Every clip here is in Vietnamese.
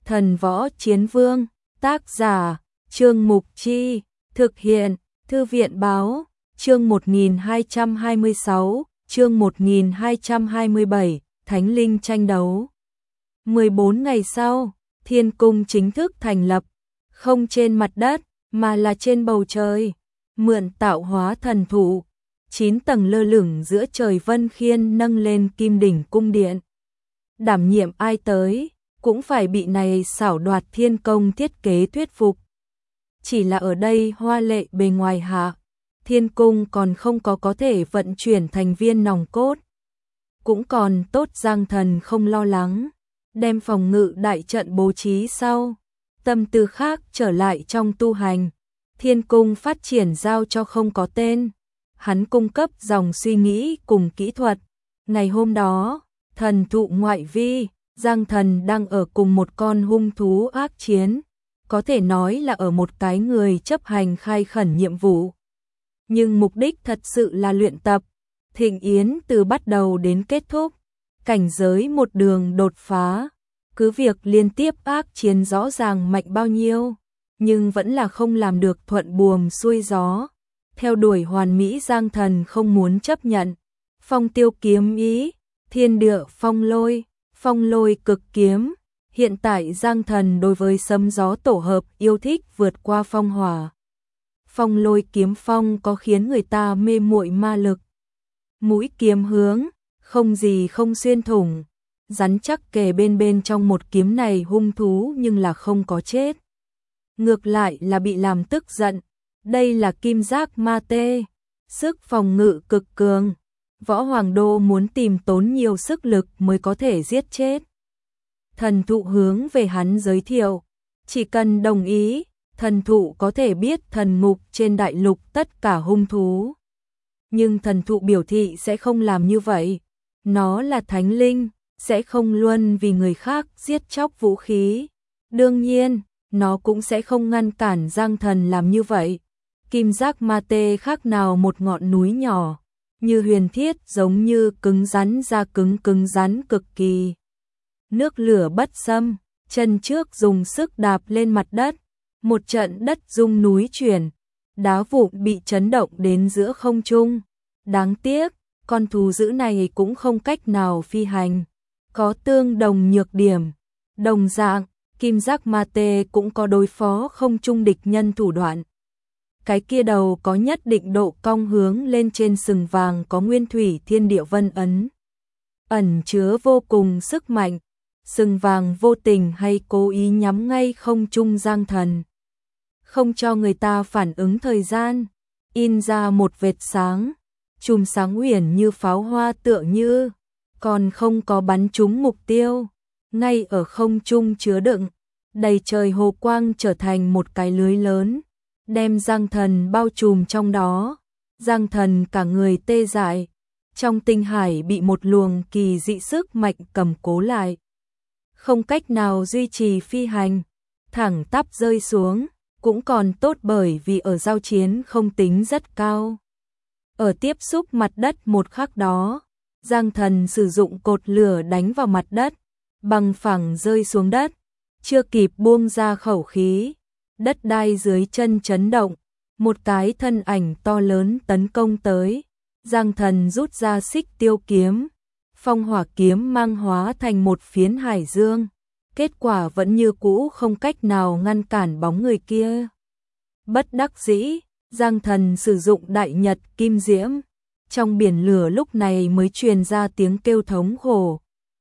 Thần Võ Chiến Vương, tác giả, Trương Mục Chi, thực hiện, Thư viện Báo, chương 1226, chương 1227, Thánh Linh tranh đấu. 14 ngày sau, Thiên Cung chính thức thành lập, không trên mặt đất, mà là trên bầu trời, mượn tạo hóa thần thụ, 9 tầng lơ lửng giữa trời vân khiên nâng lên kim đỉnh cung điện. Đảm nhiệm ai tới, cũng phải bị này xảo đoạt thiên công thiết kế thuyết phục. Chỉ là ở đây hoa lệ bề ngoài hạ, Thiên Cung còn không có thể vận chuyển thành viên nòng cốt. Cũng còn tốt Giang Thần không lo lắng, đem phòng ngự đại trận bố trí sau, tâm tư khác trở lại trong tu hành. Thiên Cung phát triển giao cho không có tên, hắn cung cấp dòng suy nghĩ cùng kỹ thuật. Ngày hôm đó, thần thụ ngoại vi, Giang Thần đang ở cùng một con hung thú ác chiến, có thể nói là ở một cái người chấp hành khai khẩn nhiệm vụ. Nhưng mục đích thật sự là luyện tập, thịnh yến từ bắt đầu đến kết thúc, cảnh giới một đường đột phá, cứ việc liên tiếp ác chiến rõ ràng mạnh bao nhiêu, nhưng vẫn là không làm được thuận buồm xuôi gió. Theo đuổi hoàn mỹ Giang Thần không muốn chấp nhận. Phong tiêu kiếm ý, thiên địa phong lôi cực kiếm. Hiện tại Giang Thần đối với sấm gió tổ hợp yêu thích vượt qua phong hỏa. Phong lôi kiếm phong có khiến người ta mê muội ma lực. Mũi kiếm hướng, không gì không xuyên thủng. Rắn chắc kề bên trong một kiếm này hung thú nhưng là không có chết. Ngược lại là bị làm tức giận. Đây là kim giác ma tê, sức phòng ngự cực cường. Võ Hoàng Đô muốn tìm tốn nhiều sức lực mới có thể giết chết. Thần thụ hướng về hắn giới thiệu, chỉ cần đồng ý, thần thụ có thể biết thần ngục trên đại lục tất cả hung thú. Nhưng thần thụ biểu thị sẽ không làm như vậy. Nó là thánh linh, sẽ không luôn vì người khác giết chóc vũ khí. Đương nhiên, nó cũng sẽ không ngăn cản Giang Thần làm như vậy. Kim giác ma tê khác nào một ngọn núi nhỏ, như huyền thiết giống như cứng rắn ra cứng rắn cực kỳ. Nước lửa bất xâm, chân trước dùng sức đạp lên mặt đất, một trận đất rung núi chuyển, đá vụn bị chấn động đến giữa không trung. Đáng tiếc, con thú dữ này cũng không cách nào phi hành, có tương đồng nhược điểm. Đồng dạng, kim giác ma tê cũng có đối phó không trung địch nhân thủ đoạn. Cái kia đầu có nhất định độ cong hướng lên trên sừng vàng có nguyên thủy thiên địa vân ấn, ẩn chứa vô cùng sức mạnh. Sừng vàng vô tình hay cố ý nhắm ngay không trung Giang Thần, không cho người ta phản ứng thời gian, in ra một vệt sáng, chùm sáng uyển như pháo hoa tựa như, còn không có bắn trúng mục tiêu, ngay ở không trung chứa đựng, đầy trời hồ quang trở thành một cái lưới lớn, đem Giang Thần bao trùm trong đó. Giang Thần cả người tê dại, trong tinh hải bị một luồng kỳ dị sức mạnh cầm cố lại, không cách nào duy trì phi hành, thẳng tắp rơi xuống, cũng còn tốt bởi vì ở giao chiến không tính rất cao. Ở tiếp xúc mặt đất một khắc đó, Giang Thần sử dụng cột lửa đánh vào mặt đất, bằng phẳng rơi xuống đất, chưa kịp buông ra khẩu khí, đất đai dưới chân chấn động, một cái thân ảnh to lớn tấn công tới. Giang Thần rút ra xích tiêu kiếm, phong hỏa kiếm mang hóa thành một phiến hải dương, kết quả vẫn như cũ không cách nào ngăn cản bóng người kia. Bất đắc dĩ, Giang Thần sử dụng đại nhật kim diễm, trong biển lửa lúc này mới truyền ra tiếng kêu thống khổ.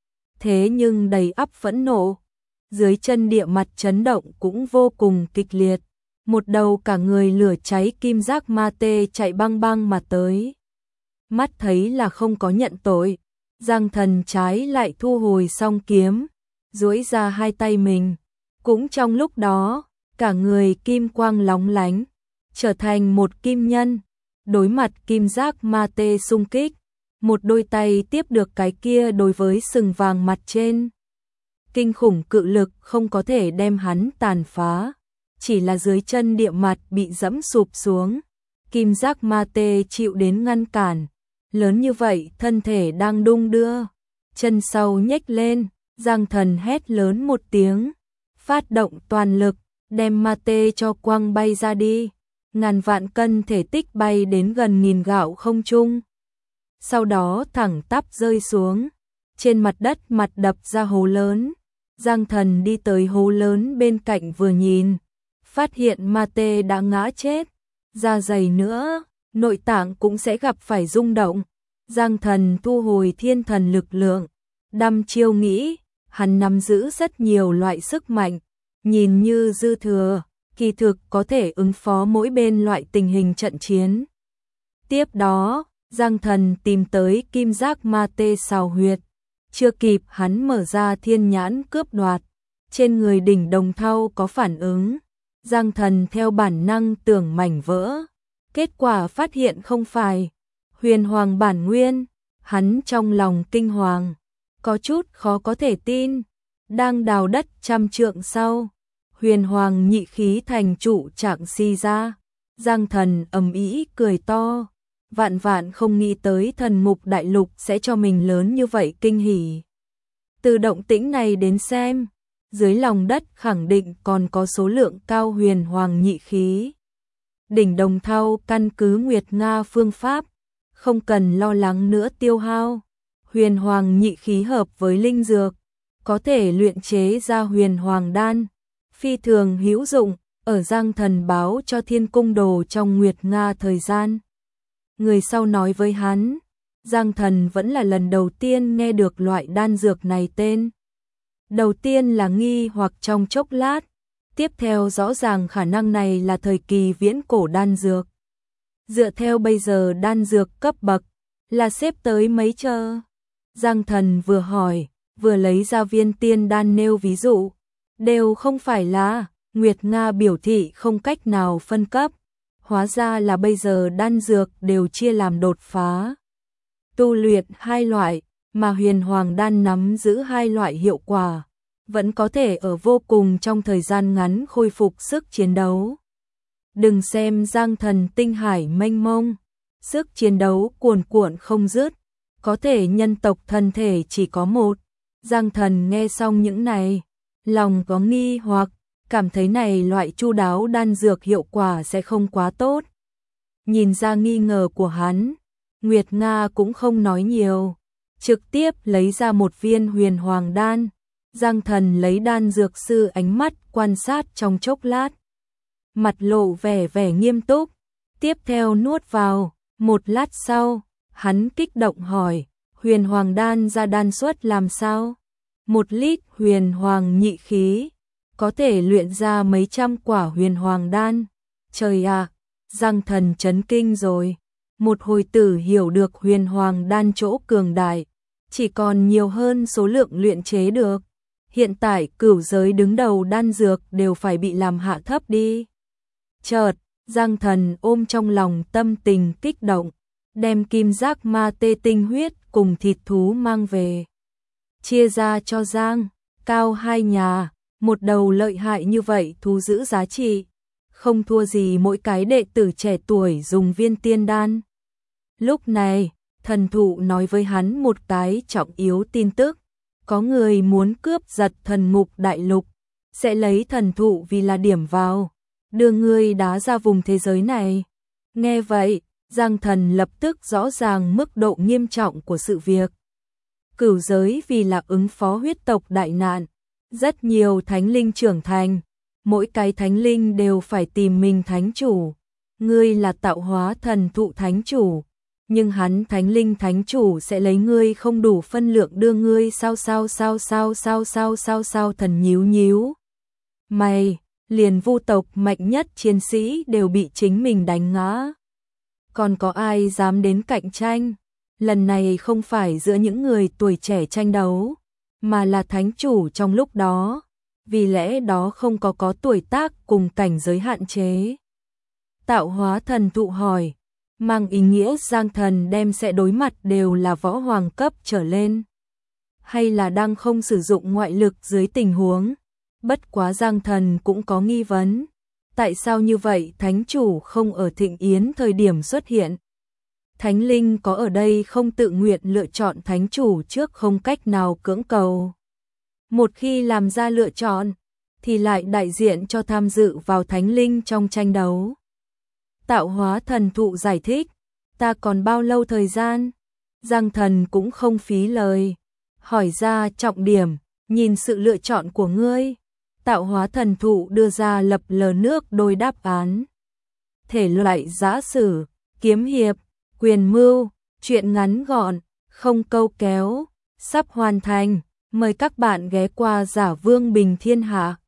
Thế nhưng đầy ắp phẫn nộ, dưới chân địa mặt chấn động cũng vô cùng kịch liệt, một đầu cả người lửa cháy kim giác ma tê chạy băng băng mà tới. Mắt thấy là không có nhận tội, Giang Thần trái lại thu hồi song kiếm, duỗi ra hai tay mình, cũng trong lúc đó, cả người kim quang lóng lánh, trở thành một kim nhân, đối mặt kim giác ma tê xung kích, một đôi tay tiếp được cái kia đối với sừng vàng mặt trên. Kinh khủng cự lực không có thể đem hắn tàn phá, chỉ là dưới chân địa mặt bị dẫm sụp xuống, kim giác ma tê chịu đến ngăn cản. Lớn như vậy thân thể đang đung đưa, chân sau nhếch lên, Giang Thần hét lớn một tiếng, phát động toàn lực, đem ma tê cho quăng bay ra đi. Ngàn vạn cân thể tích bay đến gần nghìn gạo không trung. Sau đó thẳng tắp rơi xuống. Trên mặt đất mặt đập ra hố lớn. Giang Thần đi tới hố lớn bên cạnh vừa nhìn. Phát hiện ma tê đã ngã chết. Da dày nữa, nội tạng cũng sẽ gặp phải rung động. Giang Thần thu hồi thiên thần lực lượng. Đăm chiêu nghĩ, hắn nắm giữ rất nhiều loại sức mạnh. Nhìn như dư thừa, kỳ thực có thể ứng phó mỗi bên loại tình hình trận chiến. Tiếp đó, Giang Thần tìm tới kim giác ma tê xào huyệt. Chưa kịp hắn mở ra thiên nhãn cướp đoạt. Trên người đỉnh đồng thau có phản ứng. Giang Thần theo bản năng tưởng mảnh vỡ. Kết quả phát hiện không phải. Huyền hoàng bản nguyên. Hắn trong lòng kinh hoàng. Có chút khó có thể tin. Đang đào đất trăm trượng sau. Huyền hoàng nhị khí thành trụ trạng si ra. Giang Thần ầm ĩ cười to. Vạn vạn không nghĩ tới thần mục đại lục sẽ cho mình lớn như vậy kinh hỉ. Từ động tĩnh này đến xem, dưới lòng đất khẳng định còn có số lượng cao huyền hoàng nhị khí. Đỉnh đồng thau căn cứ Nguyệt Nga phương pháp, không cần lo lắng nữa tiêu hao. Huyền hoàng nhị khí hợp với linh dược, có thể luyện chế ra huyền hoàng đan. Phi thường hữu dụng, ở Giang Thần báo cho Thiên Cung Đồ trong Nguyệt Nga thời gian. Người sau nói với hắn, Giang Thần vẫn là lần đầu tiên nghe được loại đan dược này tên. Đầu tiên là nghi hoặc trong chốc lát, tiếp theo rõ ràng khả năng này là thời kỳ viễn cổ đan dược. Dựa theo bây giờ đan dược cấp bậc, là xếp tới mấy chờ. Giang Thần vừa hỏi, vừa lấy ra viên tiên đan nêu ví dụ. Đều không phải là, Nguyệt Nga biểu thị không cách nào phân cấp. Hóa ra là bây giờ đan dược đều chia làm đột phá. Tu luyện hai loại, mà huyền hoàng đan nắm giữ hai loại hiệu quả. Vẫn có thể ở vô cùng trong thời gian ngắn khôi phục sức chiến đấu. Đừng xem Giang Thần tinh hải mênh mông. Sức chiến đấu cuồn cuộn không dứt. Có thể nhân tộc thân thể chỉ có một. Giang Thần nghe xong những này, lòng có nghi hoặc. Cảm thấy này loại chu đáo đan dược hiệu quả sẽ không quá tốt. Nhìn ra nghi ngờ của hắn, Nguyệt Nga cũng không nói nhiều, trực tiếp lấy ra một viên huyền hoàng đan. Giang Thần lấy đan dược sư ánh mắt quan sát trong chốc lát. Mặt lộ vẻ nghiêm túc, tiếp theo nuốt vào, một lát sau, hắn kích động hỏi, huyền hoàng đan ra đan suất làm sao? 1 lít huyền hoàng nhị khí. Có thể luyện ra mấy trăm quả huyền hoàng đan. Trời ạ, Giang Thần chấn kinh rồi. Một hồi tử hiểu được huyền hoàng đan chỗ cường đại, chỉ còn nhiều hơn số lượng luyện chế được. Hiện tại cửu giới đứng đầu đan dược đều phải bị làm hạ thấp đi. Chợt, Giang Thần ôm trong lòng tâm tình kích động, đem kim giác ma tê tinh huyết cùng thịt thú mang về. Chia ra cho Giang, Cao hai nhà. Một đầu lợi hại như vậy thu giữ giá trị, không thua gì mỗi cái đệ tử trẻ tuổi dùng viên tiên đan. Lúc này, thần thụ nói với hắn một cái trọng yếu tin tức, có người muốn cướp giật thần mục đại lục, sẽ lấy thần thụ vì là điểm vào, đưa ngươi đá ra vùng thế giới này. Nghe vậy, Giang Thần lập tức rõ ràng mức độ nghiêm trọng của sự việc. Cửu giới vì là ứng phó huyết tộc đại nạn, rất nhiều thánh linh trưởng thành, mỗi cái thánh linh đều phải tìm mình thánh chủ. Ngươi là tạo hóa thần thụ thánh chủ, nhưng hắn thánh linh thánh chủ sẽ lấy ngươi không đủ phân lượng đưa ngươi sao thần nhíu nhíu. Mày, liền vu tộc mạnh nhất chiến sĩ đều bị chính mình đánh ngã. Còn có ai dám đến cạnh tranh? Lần này không phải giữa những người tuổi trẻ tranh đấu, mà là thánh chủ trong lúc đó, vì lẽ đó không có tuổi tác cùng cảnh giới hạn chế. Tạo hóa thần thụ hỏi, mang ý nghĩa Giang Thần đem sẽ đối mặt đều là võ hoàng cấp trở lên, hay là đang không sử dụng ngoại lực dưới tình huống. Bất quá Giang Thần cũng có nghi vấn, tại sao như vậy thánh chủ không ở thịnh yến thời điểm xuất hiện? Thánh linh có ở đây không tự nguyện lựa chọn thánh chủ trước không cách nào cưỡng cầu. Một khi làm ra lựa chọn, thì lại đại diện cho tham dự vào thánh linh trong tranh đấu. Tạo hóa thần thụ giải thích, ta còn bao lâu thời gian? Giang Thần cũng không phí lời, hỏi ra trọng điểm, nhìn sự lựa chọn của ngươi. Tạo hóa thần thụ đưa ra lập lờ nước đôi đáp án. Thể loại giã sử, kiếm hiệp, quyền mưu, truyện ngắn gọn, không câu kéo, sắp hoàn thành. Mời các bạn ghé qua Giả Vương Bình Thiên Hạ.